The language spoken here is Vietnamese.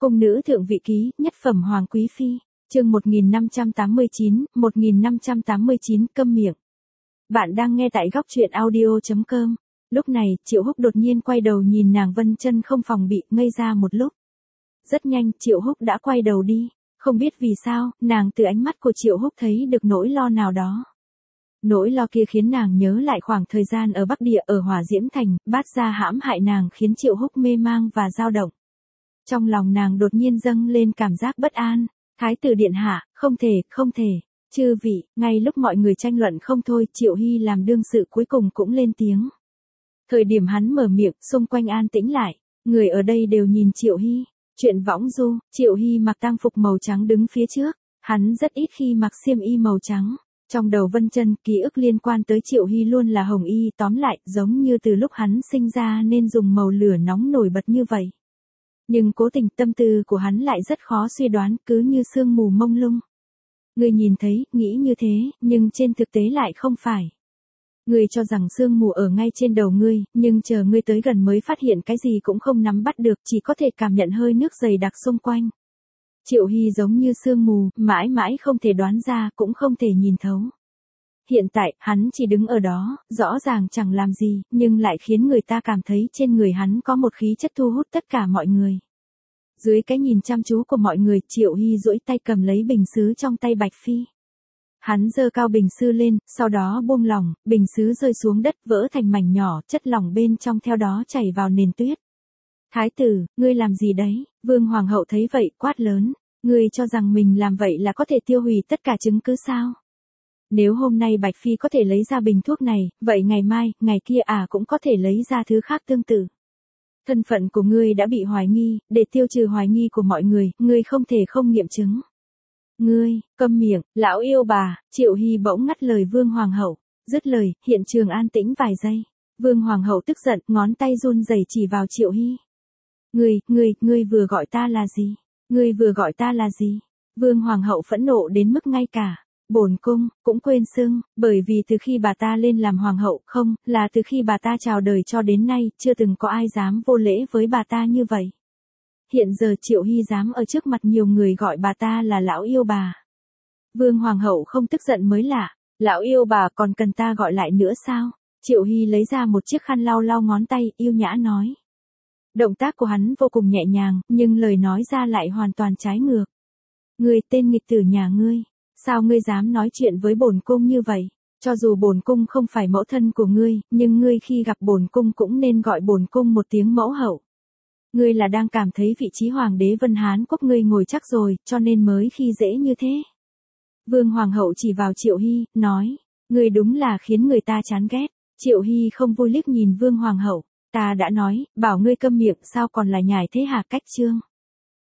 Cung nữ thượng vị ký, nhất phẩm hoàng quý phi, chương 1589, câm miệng. Bạn đang nghe tại góc truyện audio.com. Lúc này, Triệu Húc đột nhiên quay đầu nhìn nàng Vân Chân không phòng bị, ngây ra một lúc. Rất nhanh, Triệu Húc đã quay đầu đi. Không biết vì sao, nàng từ ánh mắt của Triệu Húc thấy được nỗi lo nào đó. Nỗi lo kia khiến nàng nhớ lại khoảng thời gian ở Bắc Địa ở Hỏa Diễm Thành, Bát Gia hãm hại nàng khiến Triệu Húc mê mang và dao động. Trong lòng nàng đột nhiên dâng lên cảm giác bất an. Thái tử điện hạ, không thể. Chư vị, ngay lúc mọi người tranh luận không thôi, Triệu Hy làm đương sự cuối cùng cũng lên tiếng. Thời điểm hắn mở miệng, xung quanh an tĩnh lại, người ở đây đều nhìn Triệu Hy. Chuyện võng du, Triệu Hy mặc tang phục màu trắng đứng phía trước, hắn rất ít khi mặc xiêm y màu trắng. Trong đầu Vân Chân, ký ức liên quan tới Triệu Hy luôn là hồng y, tóm lại, giống như từ lúc hắn sinh ra nên dùng màu lửa nóng nổi bật như vậy. Nhưng cố tình tâm tư của hắn lại rất khó suy đoán, cứ như sương mù mông lung. Ngươi nhìn thấy, nghĩ như thế, nhưng trên thực tế lại không phải. Ngươi cho rằng sương mù ở ngay trên đầu ngươi, nhưng chờ ngươi tới gần mới phát hiện cái gì cũng không nắm bắt được, chỉ có thể cảm nhận hơi nước dày đặc xung quanh. Triệu Hy giống như sương mù, mãi mãi không thể đoán ra, cũng không thể nhìn thấu. Hiện tại, hắn chỉ đứng ở đó, rõ ràng chẳng làm gì, nhưng lại khiến người ta cảm thấy trên người hắn có một khí chất thu hút tất cả mọi người. Dưới cái nhìn chăm chú của mọi người, Triệu Hy duỗi tay cầm lấy bình sứ trong tay Bạch Phi. Hắn giơ cao bình sứ lên, sau đó buông lỏng, bình sứ rơi xuống đất vỡ thành mảnh nhỏ, chất lỏng bên trong theo đó chảy vào nền tuyết. Thái tử, ngươi làm gì đấy? Vương Hoàng hậu thấy vậy, quát lớn. Ngươi cho rằng mình làm vậy là có thể tiêu hủy tất cả chứng cứ sao? Nếu hôm nay Bạch Phi có thể lấy ra bình thuốc này, vậy ngày mai, ngày kia cũng có thể lấy ra thứ khác tương tự. Thân phận của ngươi đã bị hoài nghi, để tiêu trừ hoài nghi của mọi người, ngươi không thể không nghiệm chứng. Ngươi, câm miệng, lão yêu bà, Triệu Hy bỗng ngắt lời Vương Hoàng hậu. Dứt lời, hiện trường an tĩnh vài giây. Vương Hoàng hậu tức giận, ngón tay run rẩy chỉ vào Triệu Hy. Ngươi vừa gọi ta là gì? Ngươi vừa gọi ta là gì? Vương Hoàng hậu phẫn nộ đến mức ngay cả bổn cung cũng quên xưng, bởi vì từ khi bà ta lên làm hoàng hậu, không, là từ khi bà ta chào đời cho đến nay, chưa từng có ai dám vô lễ với bà ta như vậy. Hiện giờ Triệu Hy dám ở trước mặt nhiều người gọi bà ta là lão yêu bà. Vương Hoàng hậu không tức giận mới lạ, lão yêu bà còn cần ta gọi lại nữa sao? Triệu Hy lấy ra một chiếc khăn lau lau ngón tay, yêu nhã nói. Động tác của hắn vô cùng nhẹ nhàng, nhưng lời nói ra lại hoàn toàn trái ngược. Ngươi tên nghịch tử nhà ngươi, sao ngươi dám nói chuyện với bổn cung như vậy? Cho dù bổn cung không phải mẫu thân của ngươi, nhưng ngươi khi gặp bổn cung cũng nên gọi bổn cung một tiếng mẫu hậu. Ngươi là đang cảm thấy vị trí hoàng đế Vân Hán quốc ngươi ngồi chắc rồi, cho nên mới khi dễ như thế. Vương Hoàng hậu chỉ vào Triệu Hy, nói, ngươi đúng là khiến người ta chán ghét. Triệu Hy không vui liếc nhìn Vương Hoàng hậu. Ta đã nói, bảo ngươi câm miệng, sao còn là nhải thế hả? Cách chương.